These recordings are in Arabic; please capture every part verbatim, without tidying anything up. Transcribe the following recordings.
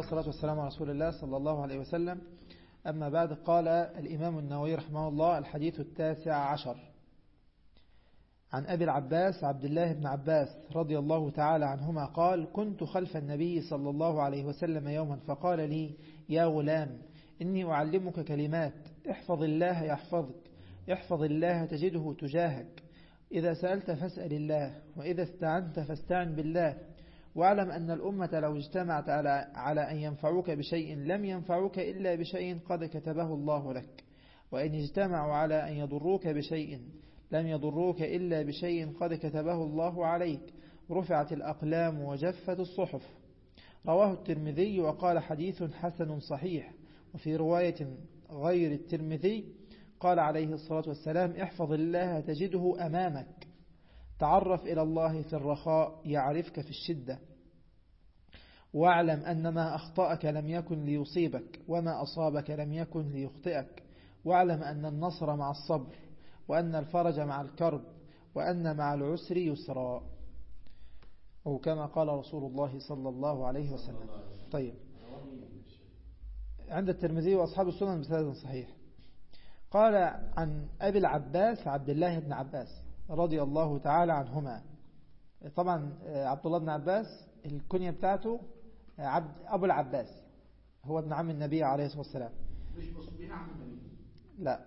والصلاة والسلام على رسول الله صلى الله عليه وسلم. أما بعد، قال الإمام النووي رحمه الله: الحديث التاسع عشر عن أبي العباس عبد الله بن عباس رضي الله تعالى عنهما قال: كنت خلف النبي صلى الله عليه وسلم يوما فقال لي: يا غلام، إني أعلمك كلمات، احفظ الله يحفظك، احفظ الله تجده تجاهك، إذا سألت فاسأل الله، وإذا استعنت فاستعن بالله، واعلم أن الأمة لو اجتمعت على, على أن ينفعوك بشيء لم ينفعوك إلا بشيء قد كتبه الله لك، وإن اجتمعوا على أن يضروك بشيء لم يضروك إلا بشيء قد كتبه الله عليك، رفعت الأقلام وجفت الصحف. رواه الترمذي وقال: حديث حسن صحيح. وفي رواية غير الترمذي قال عليه الصلاة والسلام: احفظ الله تجده أمامك، تعرف إلى الله في الرخاء يعرفك في الشدة، واعلم أن ما أخطأك لم يكن ليصيبك، وما أصابك لم يكن ليخطئك، واعلم أن النصر مع الصبر، وأن الفرج مع الكرب، وأن مع العسر يسرا، أو كما قال رسول الله صلى الله عليه وسلم. طيب، عند الترمذي وأصحاب السنن بسند صحيح. قال عن أبي العباس عبد الله بن عباس رضي الله تعالى عنهما. طبعا عبد الله بن عباس الكنية بتاعته عبد أبو العباس، هو ابن عم النبي عليه الصلاة والسلام. مش مصبين عم النبي؟ لا،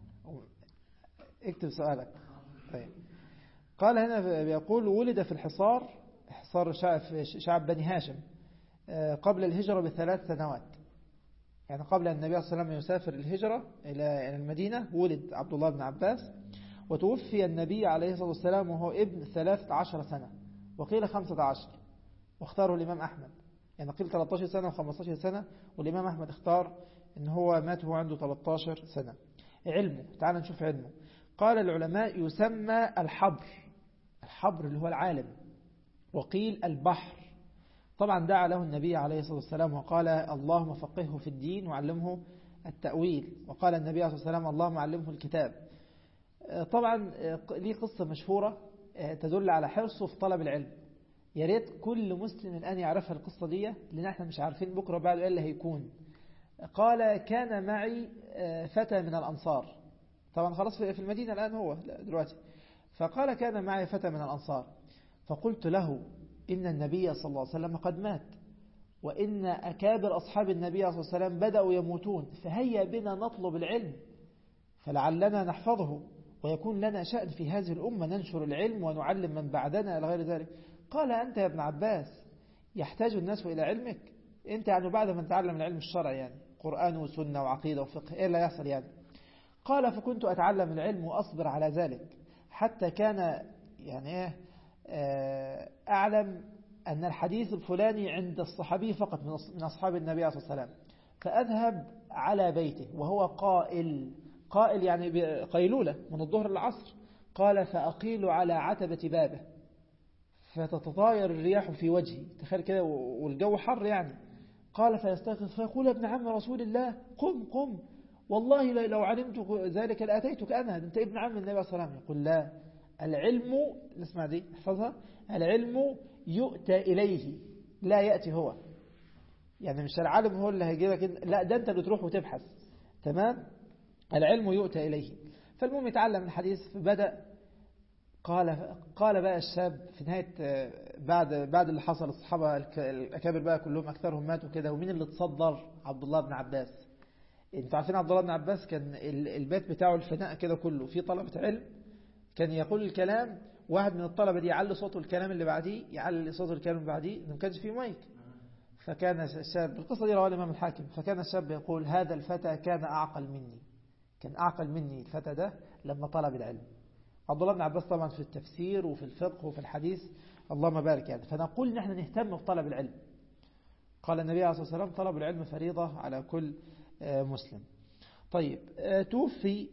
اكتب سؤالك. طيب. قال هنا بيقول: ولد في الحصار، حصار شعب بني هاشم، قبل الهجرة بثلاث سنوات، يعني قبل أن النبي صلى الله عليه وسلم يسافر الهجرة إلى المدينة ولد عبد الله بن عباس. وتوفي النبي عليه الصلاة والسلام وهو ابن ثلاثة عشر سنة، وقيل خمسة عشر، واختاره الإمام أحمد، يعني قيل ثلاثة عشر سنة وخمسة عشر سنة، والإمام أحمد اختار أن هو مات وهو عنده ثلاثة عشر سنة. علمه، تعال نشوف علمه. قال العلماء: يسمى الحبر، الحبر اللي هو العالم، وقيل البحر. طبعا دعا له النبي عليه الصلاة والسلام وقال: اللهم فقهه في الدين وعلمه التأويل، وقال النبي عليه الصلاة والسلام: اللهم علمه الكتاب. طبعا ليه قصة مشهورة تدل على حرصه في طلب العلم، يا ريت كل مسلم الآن يعرفها القصة دي، لأن احنا مش عارفين بكرة بعد ايه اللي هيكون. قال: كان معي فتى من الأنصار، طبعا خلاص في المدينة الآن هو دلوقتي. فقال: كان معي فتى من الأنصار، فقلت له: إن النبي صلى الله عليه وسلم قد مات، وإن أكابر أصحاب النبي صلى الله عليه وسلم بدأوا يموتون، فهيا بنا نطلب العلم فلعلنا نحفظه، ويكون لنا شأن في هذه الأمة، ننشر العلم ونعلم من بعدنا إلى غير ذلك. قال: أنت يا ابن عباس يحتاج الناس إلى علمك؟ أنت يعني بعد ما نتعلم العلم الشرعي، يعني قرآن وسنة وعقيدة وفقه، إيه اللي يحصل يعني؟ قال: فكنت أتعلم العلم وأصبر على ذلك، حتى كان يعني إيه أعلم أن الحديث الفلاني عند الصحابي فقط من أصحاب النبي صلى الله عليه وسلم، فأذهب على بيته وهو قائل، قائل يعني قيلولة من الظهر للعصر. قال: فأقيل على عتبة بابه فتتطاير الرياح في وجهي، تخيل كده والجو حر يعني. قال: فيستيقظ فيقول: ابن عم رسول الله، قم قم، والله لو علمت ذلك لأتيتك أنا، أنت ابن عم النبي صلى الله عليه وسلم. يقول: لا، العلم، نسمع دي احفظها، العلم يؤتى إليه لا يأتي هو، يعني مش العالم هو اللي هيجيبك، لا ده أنت اللي تروح وتبحث. تمام؟ العلم يؤتى إليه. فالمهم يتعلم الحديث، فبدأ. قال قال بقى الشاب في نهاية، بعد بعد اللي حصل، الصحابة الأكابر بقى كلهم أكثرهم ماتوا كده، ومين اللي تصدر؟ عبد الله بن عباس. انتوا عارفين عبد الله بن عباس كان البيت بتاعه الفناء كده كله في طلبة علم، كان يقول الكلام، واحد من الطلبة دي يعلي صوته الكلام اللي بعديه، يعلي صوته الكلام اللي بعديه، ما كانش فيه مايك. فكان الشاب، القصة دي رواه الإمام الحاكم، فكان الشاب يقول: هذا الفتى كان أعقل مني، كان أعقل مني الفتى ده لما طلب العلم. عبد الله بن عباس طبعا في التفسير وفي الفقه وفي الحديث اللهم بارك يعني. فنقول نحن نهتم بطلب العلم. قال النبي عليه الصلاة والسلام: طلب العلم فريضة على كل مسلم. طيب، توفي،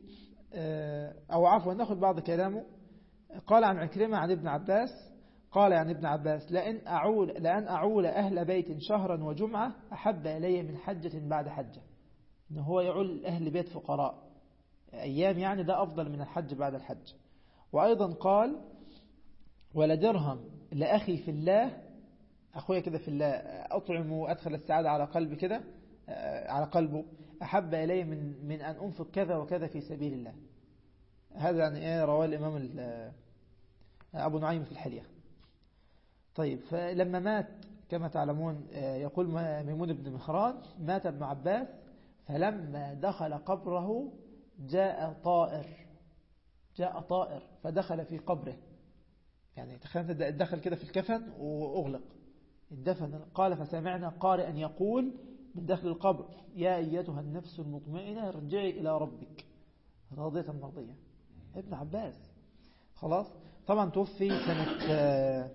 أو عفوا نأخذ بعض كلامه. قال عن عكرمة عن ابن عباس قال عن ابن عباس: لأن أعول, لأن أعول أهل بيت شهرا وجمعة أحب إلي من حجة بعد حجة. إن هو يعول أهل بيت فقراء أيام، يعني ده أفضل من الحج بعد الحج. وأيضا قال: ولدرهم لأخي في الله أخويا كده في الله أطعم وأدخل السعادة على قلبي كده على قلبه أحب إلي من من أن أنفق كذا وكذا في سبيل الله. هذا يعني إيه رواه الإمام أبو نعيم في الحلية. طيب فلما مات كما تعلمون يقول ميمون بن مهران مات ابن عباس فلما دخل قبره جاء طائر جاء طائر فدخل في قبره. يعني تخيل دخل كده في الكفن وأغلق الدفن. قال فسمعنا قارئا يقول من داخل القبر يا أيتها النفس المطمئنة ارجعي إلى ربك راضية مرضية. ابن عباس خلاص. طبعا توفي سنة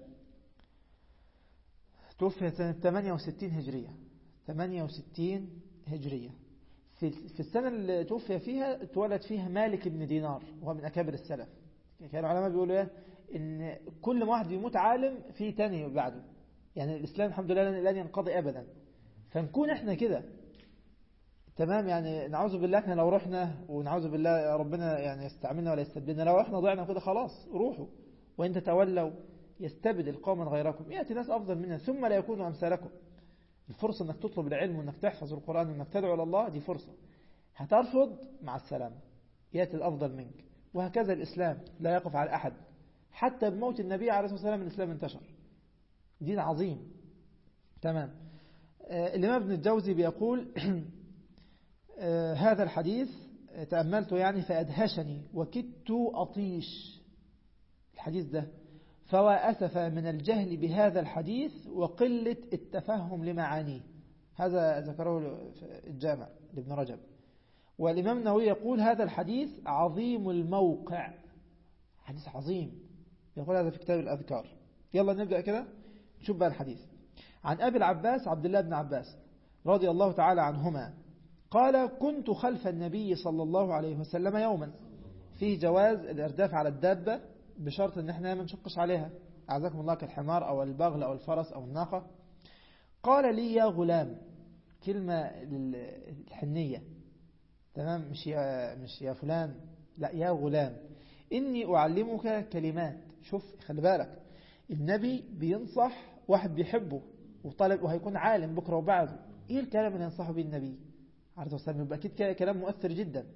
توفي سنة ثمانية وستين هجرية ثمانية وستين هجرية. في في السنة اللي توفي فيها اتولد فيها مالك بن دينار وهو من أكابر السلف. كانوا العلماء بيقولوا ايه إن كل واحد يموت عالم في تاني بعده. يعني الإسلام الحمد لله لن ينقضي أبدا. فنكون احنا كده تمام. يعني نعوذ بالله احنا لو رحنا ونعوذ بالله ربنا يعني يستعملنا ولا يستبدلنا. لو احنا ضعنا كده خلاص روحوا وإن تتولوا يستبدل قوما غيركم يأتي ناس أفضل منا ثم لا يكونوا أمثالكم. الفرصة أنك تطلب العلم وأنك تحفظ القرآن وأنك تدعو إلى الله دي فرصة. هترفض مع السلامة يأتي الأفضل منك. وهكذا الإسلام لا يقف على أحد. حتى بموت النبي عليه الصلاة والسلام الإسلام انتشر. دين عظيم تمام. آه الإمام ابن الجوزي بيقول آه هذا الحديث تأملته يعني فأدهشني وكدت أطيش. الحديث ده فوا أسف من الجهل بهذا الحديث وقلة التفهم لمعانيه. هذا ذكره الجامع لابن رجب. والإمام النووي يقول هذا الحديث عظيم الموقع. حديث عظيم يقول هذا في كتاب الأذكار. يلا نبدأ كده نشوف بقى الحديث. عن أبي العباس عبد الله بن عباس رضي الله تعالى عنهما قال كنت خلف النبي صلى الله عليه وسلم يوما فيه جواز الإرداف على الدابة بشرط ان احنا ما نشقش عليها أعزكم الله كالحمار أو البغل أو الفرس أو الناقة. قال لي يا غلام كلمة الحنية تمام مش يا, مش يا فلان لا يا غلام إني أعلمك كلمات. شوف خلي بالك النبي بينصح واحد بيحبه وطالب وهيكون عالم بكرة وبعده. إيه الكلام اللي ينصحه به النبي عليه الصلاة والسلام؟ يبقى أكيد كلام مؤثر جدا.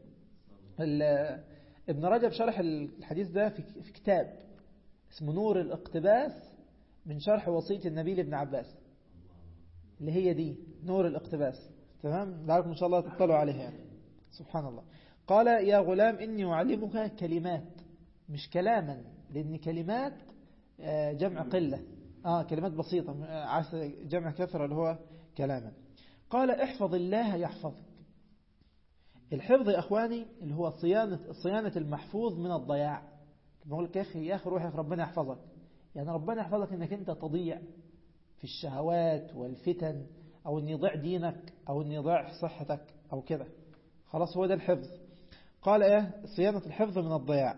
ابن رجب شرح الحديث ده في كتاب اسمه نور الاقتباس من شرح وصية النبي لابن عباس اللي هي دي نور الاقتباس تمام. لعلكم إن شاء الله تطلعوا عليها يعني. سبحان الله. قال يا غلام إني أعلمك كلمات مش كلاما لأن كلمات جمع قلة آه كلمات بسيطة عكس جمع كثرة اللي هو كلاما. قال احفظ الله يحفظك. الحفظ يا أخواني اللي هو صيانة, صيانة المحفوظ من الضياع. بقول لك يا أخي يا أخي روح يا أخي ربنا يحفظك. يعني ربنا يحفظك أنك أنت تضيع في الشهوات والفتن أو أن يضيع دينك أو أن يضيع صحتك أو كده. خلاص هو ده الحفظ. قال إيه صيانة الحفظ من الضياع.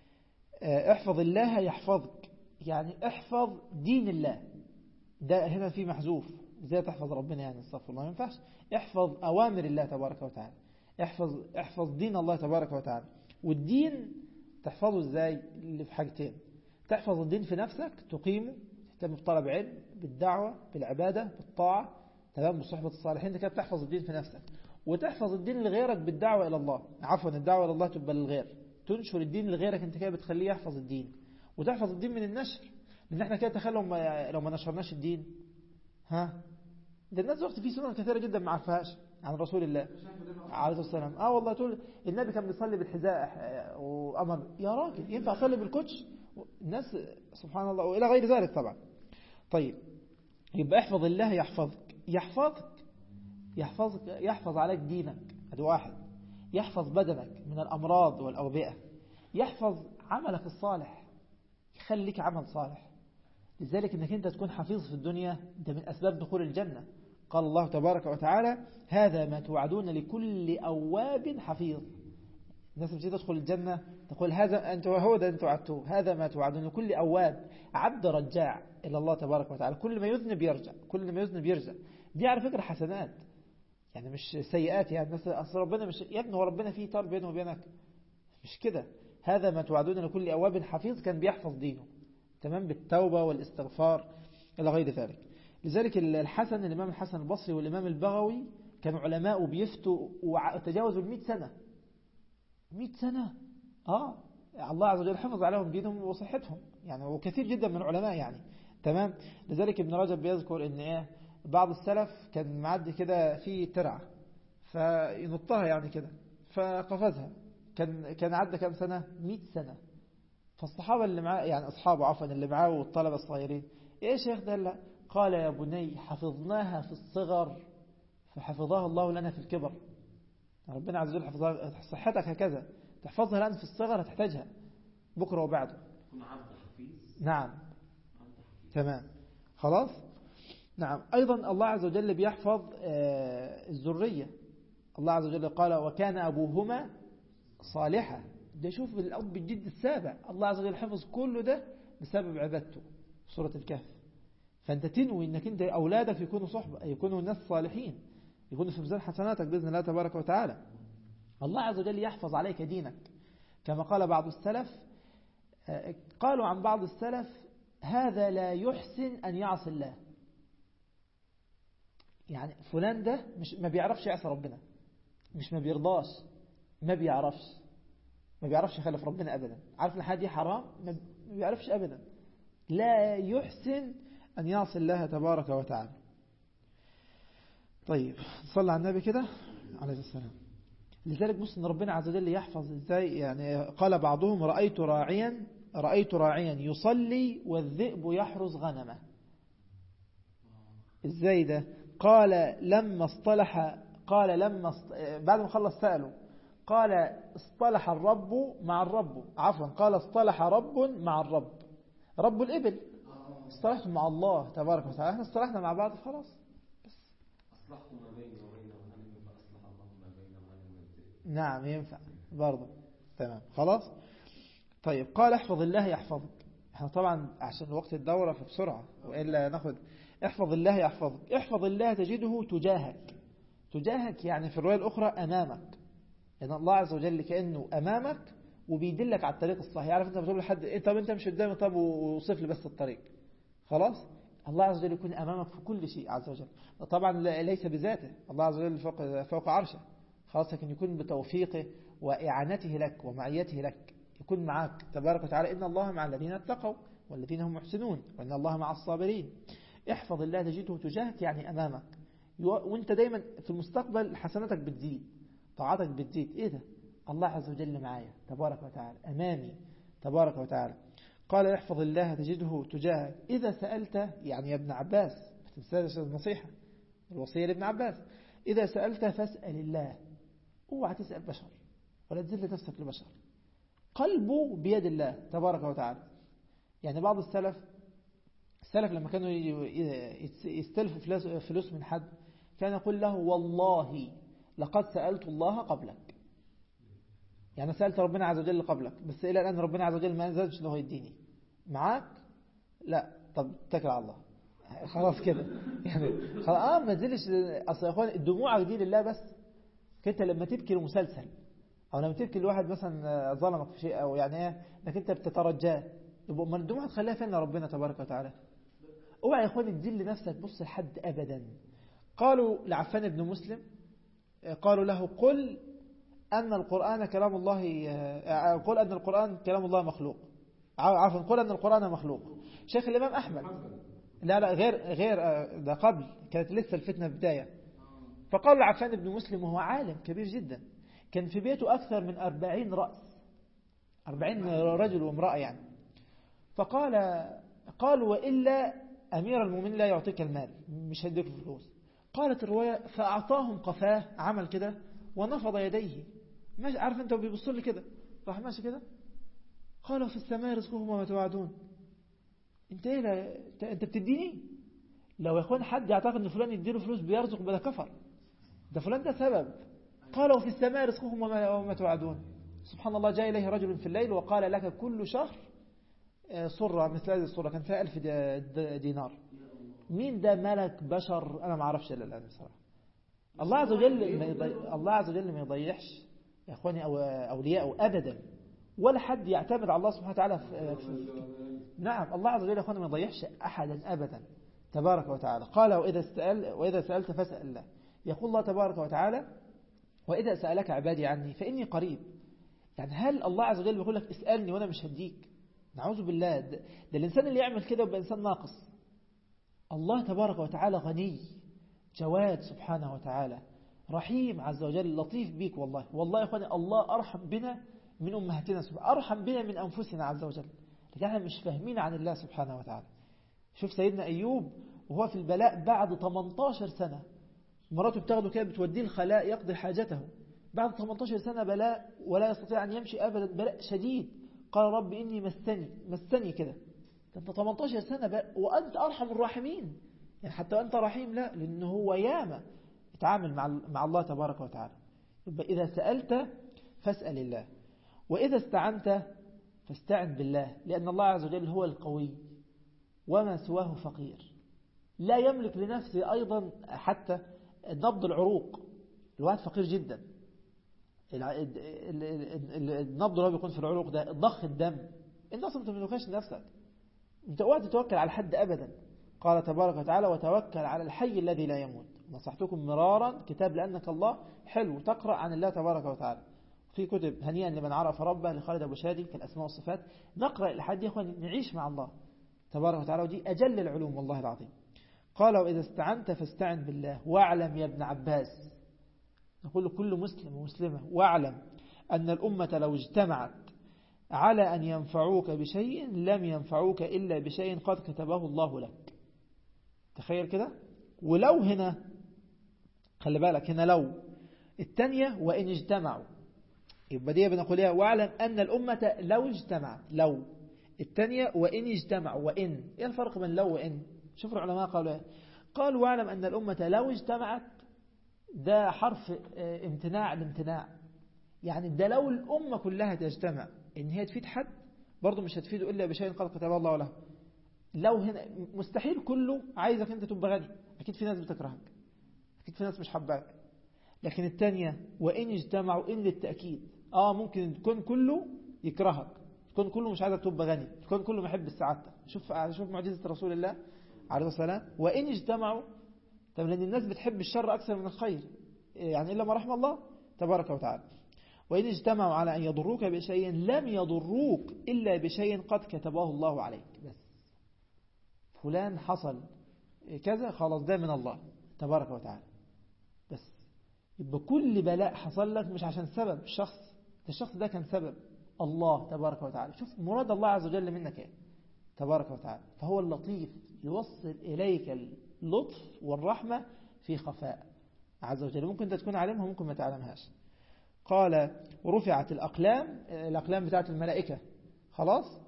احفظ الله يحفظك يعني احفظ دين الله. ده هنا في محذوف. ازاي تحفظ ربنا يعني استغفر الله ما ينفعش. احفظ أوامر الله تبارك وتعالى. احفظ احفظ دين الله تبارك وتعالى. والدين تحفظه ازاي اللي في حاجتين. تحفظ الدين في نفسك تقيمه تهتم بطلب علم بالدعوة بالعبادة بالطاعة تمام بصحبة الصالحين. ده كده بتحفظ الدين في نفسك. وتحفظ الدين لغيرك بالدعوة إلى الله. عفوا الدعوة إلى الله تبقى للغير. تنشر الدين لغيرك انت كده بتخليه يحفظ الدين. وتحفظ الدين من النشر. لأن احنا كده تخيل لو ما, لو ما نشرناش الدين ها ده الناس وقت فيه سنن كثيرة جدا ما عرفهاش عن رسول الله عليه الصلاة والسلام. اه والله تقول النبي كان بيصلي بالحذاء وأمر يا راجل ينفع أصلي بالكوتش. الناس سبحان الله وإلى غير ذلك طبعا. طيب يبقى احفظ الله يحفظك. يحفظك يحفظك يحفظ عليك دينك هذا واحد. يحفظ بدنك من الأمراض والأوبئة. يحفظ عملك الصالح يخليك عمل صالح. لذلك انك انت تكون حفيظ في الدنيا ده من أسباب دخول الجنة. قال الله تبارك وتعالى هذا ما توعدون لكل أواب حفيظ. الناس بتيجي تدخل الجنة تقول هذا أنت هو ده أنت وعدتوه. هذا ما توعدون لكل أواب عبد رجاع إلى الله تبارك وتعالى. كل ما يذنب يرجع كل ما يذنب يرجع. دي على فكرة حسنات يعني مش سيئات. يعني الناس أصل ربنا مش يا ابني هو ربنا فيه طار بينه وبينك مش كده. هذا ما توعدون لكل أواب حفيظ كان بيحفظ دينه تمام بالتوبة والاستغفار إلى غير ذلك. لذلك الحسن الإمام الحسن البصري والإمام البغوي كانوا علماء وبيفتوا وتجاوزوا المئة سنة. مئة سنة آه الله عز وجل حفظ عليهم دينهم وصحتهم يعني، وكثير جدا من العلماء يعني. تمام. لذلك ابن رجب بيذكر ان ايه بعض السلف كان معدي كده في ترعة فينطها يعني كده فقفزها، كان كان عدى كام سنة؟ مئة سنة. فالصحابة اللي معاه يعني أصحابه عفوا اللي معاه والطلبة الصغيرين إيه شيخ ده؟ لا قال يا بني حفظناها في الصغر فحفظها الله لنا في الكبر. ربنا عز وجل حفظها، صحتك هكذا تحفظها الآن في الصغر هتحتاجها بكرة وبعده. نعم تمام خلاص. نعم أيضا الله عز وجل بيحفظ الذرية. الله عز وجل قال وكان أبوهما صالحا. ده شوف الأب الجد السابع الله عز وجل حفظ كله ده بسبب عبادته. سورة الكهف. فأنت تنوي أنك أنت أولادك يكونوا صحبة، يكونوا ناس صالحين، يكونوا في ميزان حسناتك بإذن الله تبارك وتعالى. الله عز وجل يحفظ عليك دينك كما قال بعض السلف. قالوا عن بعض السلف هذا لا يحسن أن يعصي الله. يعني فلان ده مش ما بيعرفش يعصي ربنا، مش ما بيرضاش، ما بيعرفش ما بيعرفش يخالف ربنا أبدا. عارف الحاجة دي حرام ما بيعرفش أبدا. لا يحسن أن يعصي الله تبارك وتعالى. طيب صلى على النبي كده عليه السلام. لذلك بص ان ربنا عز وجل يحفظ ازاي. يعني قال بعضهم رأيت راعيا رأيت راعيا يصلي والذئب يحرس غنمه. ازاي ده؟ قال لما اصطلح قال لما است... بعد ما خلص سأله قال اصطلح الرب مع الرب عفوا قال اصطلح رب مع الرب. رب الإبل اصطلحتم مع الله تبارك وتعالى. احنا اصطلحنا مع بعض خلاص. بس اصلحتم ما بيني وبين الغنم فاصلح الله ما بين الغنم والذئب. نعم ينفع برضه. تمام خلاص. طيب قال احفظ الله يحفظك. احنا طبعا عشان وقت الدورة فبسرعة وإلا ناخد. احفظ الله يحفظك. احفظ الله تجده تجاهك. تجاهك يعني في الرواية الأخرى أمامك. لأن الله عز وجل كأنه أمامك وبيدلك على الطريق الصحيح. عارف أنت بتقول لحد إيه طب أنت مش قدامي طب ووصف لي بس الطريق خلاص. الله عز وجل يكون أمامك في كل شيء عز وجل. طبعا ليس بذاته الله عز وجل فوق, فوق عرشه خلاص، لكن يكون بتوفيقه وإعانته لك ومعيته لك. يكون معك تبارك وتعالى. إن الله مع الذين اتقوا والذين هم محسنون وإن الله مع الصابرين. احفظ الله تجده تجاهك يعني أمامك. وانت دايما في المستقبل حسناتك بتزيد، طاعتك بتزيد. ايه ده؟ الله عز وجل معايا تبارك وتعالى أمامي تبارك وتعالى. قال احفظ الله تجده تجاهك. إذا سألت يعني يا ابن عباس بتنساش النصيحة الوصية لابن عباس. إذا سألت فاسأل الله. اوعى تسأل بشر ولا تذل نفسك لبشر. قلبه بيد الله تبارك وتعالى. يعني بعض السلف السلف لما كانوا يستلفوا فلوس من حد كان يقول له والله لقد سألت الله قبلك. يعني سألت ربنا عز وجل قبلك بس إلى الآن ربنا عز وجل ما أنزلش له يديني. معاك؟ لا طب اتكل على الله خلاص كده يعني خلاص. آه ما تزلش. أصل يا أخوان الدموع دي لله بس. كنت لما تبكي لمسلسل أو لما تبكي لواحد مثلا ظلمك في شيء أو يعني إيه انك أنت بتترجاه يبقى من الدموع تخليها فين ربنا تبارك وتعالى. اوعى يا أخوان تذل نفسك بص لحد أبدا. قالوا لعفان بن مسلم قالوا له قل أن القرآن كلام الله قل أن القرآن كلام الله مخلوق. عفوا قل أن القرآن مخلوق. شيخ الإمام أحمد لا لا غير غير ده قبل كانت لسه الفتنة بداية. فقال لعفان بن مسلم وهو عالم كبير جدا كان في بيته أكثر من أربعين رأس أربعين رجل وامرأة يعني. فقال قالوا وإلا أمير المؤمنين لا يعطيك المال مش هيديك الفلوس. قالت الرواية فأعطاهم قفاه عمل كده ونفض يديه ماشي. عارف انت بيبصوا لي كده راح ماشي كده. قالوا في السماء رزقهم وما توعدون. انت ايه لا... انت بتديني. لو يا اخوان حد يعتقد ان فلان يديله فلوس بيرزق بلا كفر ده فلان ده سبب. قالوا في السماء رزقهم وما, وما توعدون. سبحان الله. جاء إليه رجل في الليل وقال لك كل شهر صرة مثل هذه الصورة كان فيها ألف دينار. مين ده؟ ملك بشر أنا ما أعرفش إلا الآن بصراحة. الله عز وجل ما يضيع الله عز وجل ما يضيعش يا اخواني أو أولياءه أبدا ولا حد يعتمد على الله سبحانه وتعالى في في نعم الله عز وجل يا اخواني ما يضيعش أحدا أبدا تبارك وتعالى. قال وإذا, سأل وإذا سألت فاسأل الله. يقول الله تبارك وتعالى وإذا سألك عبادي عني فإني قريب. يعني هل الله عز وجل بيقول لك اسألني وأنا مش هديك؟ نعوذ بالله. ده, ده الإنسان اللي يعمل كده يبقى إنسان ناقص. الله تبارك وتعالى غني جواد سبحانه وتعالى رحيم عز وجل لطيف بيك. والله والله يا أخواني الله أرحم بنا من أمهاتنا سبحانه، أرحم بنا من أنفسنا عز وجل، لكن احنا مش فاهمين عن الله سبحانه وتعالى. شوف سيدنا أيوب وهو في البلاء بعد ثمانية عشر سنة، مراته بتاخده كده بتوديه الخلاء يقضي حاجته، بعد ثمانية عشر سنة بلاء ولا يستطيع أن يمشي أبدا، بلاء شديد. قال رب إني مسني مسني كده. أنت ثمانية عشر سنة بلاء وأنت أرحم الراحمين، يعني حتى أنت رحيم لا، لأنه هو ياما اتعامل مع مع الله تبارك وتعالى. يبقى إذا سألت فاسأل الله، وإذا استعنت فاستعن بالله، لأن الله عز وجل هو القوي وما سواه فقير. لا يملك لنفسه أيضا حتى نبض العروق، الواحد فقير جدا. النبض اللي بيكون في العروق ده ضخ الدم، انت اصلا ما تملكش نفسك، انت اوعى تتوكل على حد ابدا. قال تبارك وتعالى وتوكل على الحي الذي لا يموت. نصحتكم مرارا كتاب لأنك الله حلو تقرأ عن الله تبارك وتعالى، في كتب هنيئا لمن عرف ربه لخالد أبو شادي كالأسماء والصفات. نقرأ الحد يا أخوان نعيش مع الله تبارك وتعالى، ودي أجل العلوم والله العظيم. قال وإذا استعنت فاستعن بالله واعلم يا ابن عباس، نقول كل مسلم ومسلمة واعلم أن الأمة لو اجتمعت على أن ينفعوك بشيء لم ينفعوك إلا بشيء قد كتبه الله لك. تخيل كده. ولو هنا خلي بالك هنا لو الثانية وإن اجتمعوا، يبقى دي بنقولها واعلم أن الأمة لو اجتمعت، لو الثانية وإن اجتمعوا. وإن إيه الفرق بين لو وإن؟ شوف العلماء قالوا ايه. قالوا واعلم أن الأمة لو اجتمعت ده حرف امتناع الامتناع، يعني ده لو الأمة كلها تجتمع إن هي تفيد حد برضو مش هتفيده إلا بشيء قد كتبه الله له. لو هنا مستحيل كله عايزك أنت تبقى غني، أكيد في ناس بتكرهك، أكيد في ناس مش حباك. لكن الثانية وإن اجتمعوا إن للتأكيد، آه ممكن تكون كله يكرهك، تكون كله مش عايزك تبقى غني، تكون كله محب السعادة. شوف شوف معجزة رسول الله عليه الصلاة والسلام. وإن اجتمعوا، طب لأن الناس بتحب الشر أكثر من الخير، يعني إلا ما رحم الله تبارك وتعالى. وإن اجتمعوا على أن يضروك بشيء لم يضروك إلا بشيء قد كتبه الله عليك. بس فلان حصل كذا خلاص ده من الله تبارك وتعالى. بس يبقى كل بلاء حصل لك مش عشان سبب الشخص، الشخص ده كان سبب الله تبارك وتعالى. شوف مراد الله عز وجل منك ايه تبارك وتعالى. فهو اللطيف يوصل إليك اللطف والرحمة في خفاء عز وجل، ممكن انت تكون عالمها ممكن ما تعلمهاش. قال ورفعت الأقلام، الأقلام بتاعت الملائكة خلاص،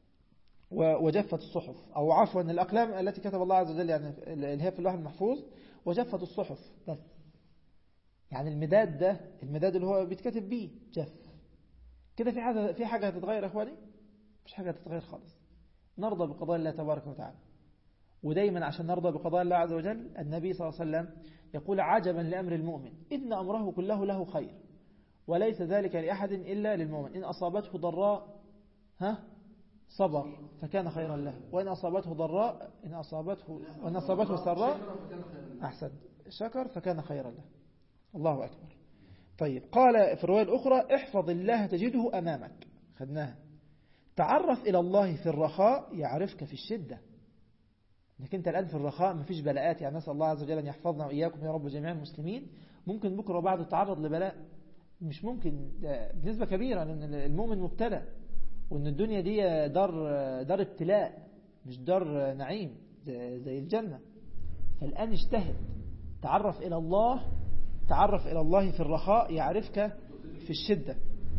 وجفت الصحف، أو عفوا الأقلام التي كتب الله عز وجل يعني اللي هي في اللوح المحفوظ، وجفت الصحف. بس يعني المداد ده، المداد اللي هو بيتكتب بيه جف كده. في حاجة في حاجة هتتغير يا اخواني؟ مش حاجة هتتغير خالص. نرضى بقضاء الله تبارك وتعالى. ودايما عشان نرضى بقضاء الله عز وجل النبي صلى الله عليه وسلم يقول عجبا لأمر المؤمن إن أمره كله له خير وليس ذلك لأحد إلا للمؤمن. إن أصابته ضراء ها صبر فكان خيرا له، وإن أصابته ضراء إن أصابته وإن أصابته سراء أحسن شكر فكان خيرا له. الله أكبر. طيب قال في الرواية الأخرى احفظ الله تجده أمامك، خدناها. تعرف إلى الله في الرخاء يعرفك في الشدة. انك انت الآن في الرخاء مفيش بلاءات، يعني نسأل الله عز وجل أن يحفظنا وإياكم يا رب جميع المسلمين. ممكن بكرة وبعده تعرض لبلاء، مش ممكن بنسبة كبيرة، لأن المؤمن مبتلى، وأن الدنيا دي دار دار ابتلاء مش دار نعيم زي الجنة. فالآن اجتهد، تعرف إلى الله، تعرف إلى الله في الرخاء يعرفك في الشدة.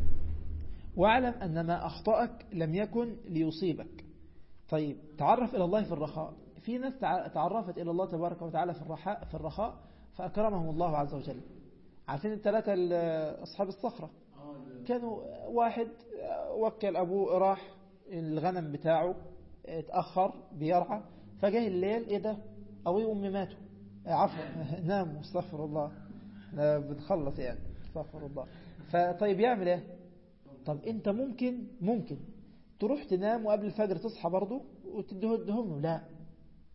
واعلم أن ما أخطأك لم يكن ليصيبك. طيب تعرف إلى الله في الرخاء. في ناس تعرفت إلى الله تبارك وتعالى في الرخاء في الرخاء فأكرمهم الله عز وجل. عارفين الثلاثة أصحاب الصخرة؟ كانوا واحد وكل أبوه راح الغنم بتاعه اتأخر بيرعى، فجاه الليل إيه ده أبوي وأمي ماتوا، عفوا ناموا، استغفر الله بنخلص يعني استغفر الله. فطيب يعمل إيه؟ طب أنت ممكن ممكن تروح تنام وقبل الفجر تصحى برضه وتديهم له. لا،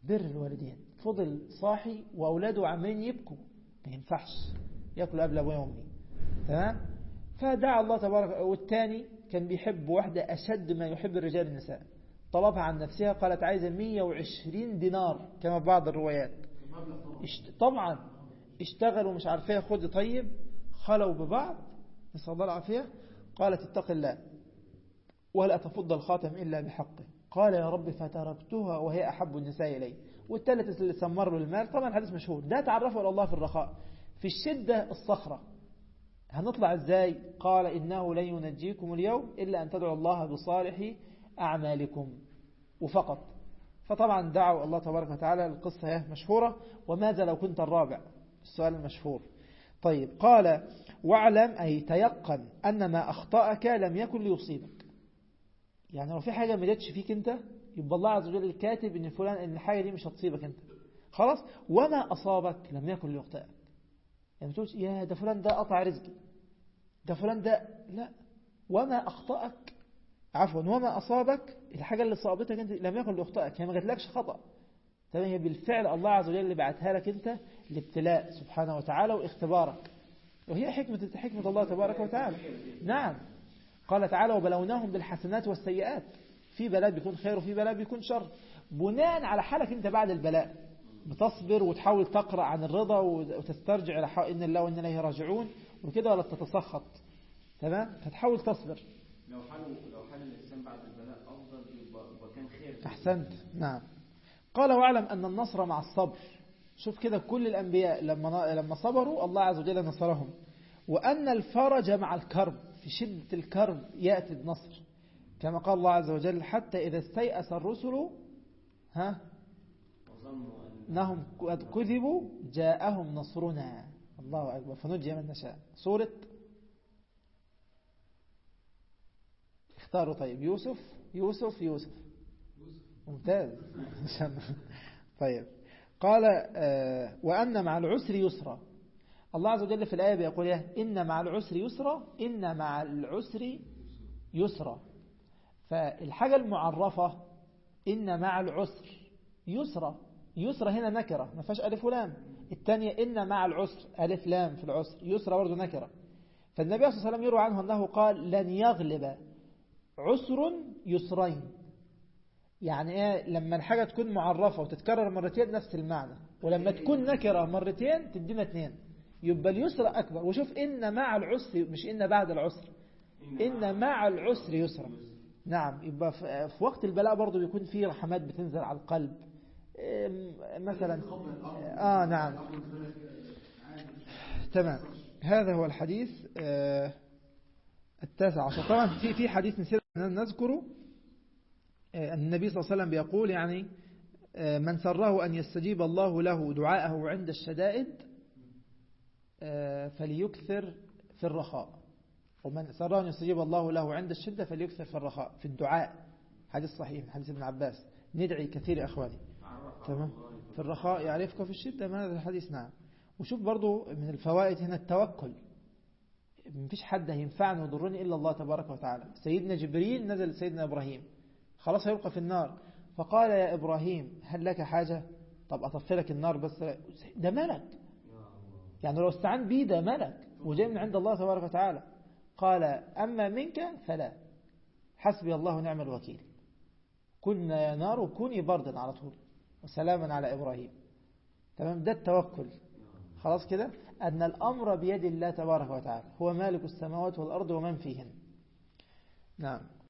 بر الوالدين، فضل صاحي وأولاده عمالين يبكوا، ما ينفعش يأكلوا قبل أبويا وأمي. تمام. فدعا الله تبارك. والتاني كان بيحب واحدة أشد ما يحب الرجال النساء، طلبها عن نفسها، قالت عايزة مية وعشرين دينار كما بعض الروايات. اشت... طبعا اشتغلوا مش عارفة خد طيب، خلوا ببعض نسأل الله العافية. قالت اتق الله ولا تفض الخاتم إلا بحقه. قال يا رب فتركتها وهي أحب النساء إلي. والثالث اللي سمر له المال، طبعا الحديث مشهور، ده تعرفوا إلى الله في الرخاء، في الشدة الصخرة. هنطلع ازاي؟ قال إنه لن ينجيكم اليوم إلا أن تدعوا الله بصالح أعمالكم وفقط. فطبعا دعوا الله تبارك وتعالى. القصة هي مشهورة. وماذا لو كنت الرابع؟ السؤال المشهور. طيب قال واعلم أي تيقن أن ما أخطأك لم يكن ليصيبك. يعني لو في حاجة ما جاتش فيك أنت، يبقى الله عز وجل الكاتب إن فلان إن الحاجة دي مش هتصيبك أنت خلاص. وما أصابك لم يكن ليخطئك. يعني تقول يا ده فلان ده قطع رزقي، ده فلان ده، لا. وما أخطأك عفوا وما أصابك، الحاجة اللي صابتك أنت لم يكن ليخطئك، هي ما جاتلكش خطأ. تمام. هي بالفعل الله عز وجل اللي بعتها لك أنت لابتلاء سبحانه وتعالى واختبارك، وهي حكمة حكمة الله تبارك وتعالى. نعم. قال تعالى وبلوناهم بالحسنات والسيئات. في بلاء بيكون خير وفي بلاء بيكون شر، بناء على حالك أنت بعد البلاء. بتصبر وتحاول تقرأ عن الرضا وتسترجع إلى حق إن الله وإن إليه راجعون وكده، ولا تتسخط. تمام. فتحاول تصبر. لو حاله لو حال الإنسان بعد البلاء أفضل يبقى كان خير. أحسنت. نعم. قال واعلم أن النصر مع الصبر. شوف كده كل الأنبياء لما لما صبروا الله عز وجل نصرهم. وأن الفرج مع الكرب، في شدة الكرب يأتي النصر، كما قال الله عز وجل حتى إذا استيأس الرسل ها أنهم قد كذبوا جاءهم نصرنا. الله أكبر. فنجي من نشاء. سورة اختاروا. طيب يوسف يوسف يوسف ممتاز. طيب قال آه وأن مع العسر يسرا. الله عز وجل في الآية بيقول إن مع العسر يسرا، إن مع العسر يسرا. فالحاجة المعرفة إن مع العسر يسرا، يسرا هنا نكرة ما فيهاش ألف ولام. الثانية إن مع العسر ألف لام في العسر، يسرا برضه نكرة. فالنبي صلى الله عليه وسلم يروى عنه أنه قال لن يغلب عسر يسرين. يعني إيه؟ لما الحاجة تكون معرفة وتتكرر مرتين نفس المعنى، ولما تكون نكرة مرتين تدينا اثنين، يبقى اليسر أكبر. وشوف إن مع العسر مش إن بعد العسر، إن مع العسر يسرا. نعم. يبقى في وقت البلاء برضو بيكون فيه رحمات بتنزل على القلب مثلا. آه نعم. تمام. هذا هو الحديث آه التاسع عشر. طبعا في في حديث نسير نذكره. آه النبي صلى الله عليه وسلم بيقول يعني آه من سره أن يستجيب الله له دعاءه عند الشدائد آه فليكثر في الرخاء، ومن سره أن يستجيب الله له عند الشدة فليكثر في الرخاء في الدعاء. حديث صحيح حديث ابن عباس. ندعي كثير يا أخواني. تمام. في الرخاء يعرفك في الشدة. ما هذا الحديث. نعم. وشوف برضو من الفوائد هنا التوكل. مفيش حد هينفعني ويضرني إلا الله تبارك وتعالى. سيدنا جبريل نزل سيدنا إبراهيم، خلاص هيبقى في النار، فقال يا إبراهيم هل لك حاجة؟ طب أطفي لك النار بس. ده ملك، يعني لو استعان بيه ده ملك وجاي من عند الله تبارك وتعالى. قال أما منك فلا، حسبي الله ونعم الوكيل، كنا يا نار وكوني بردا على طول وسلاما على إبراهيم. تمام. ده التوكل. خلاص كده أن الأمر بيد الله تبارك وتعالى، هو مالك السماوات والأرض ومن فيهن. نعم.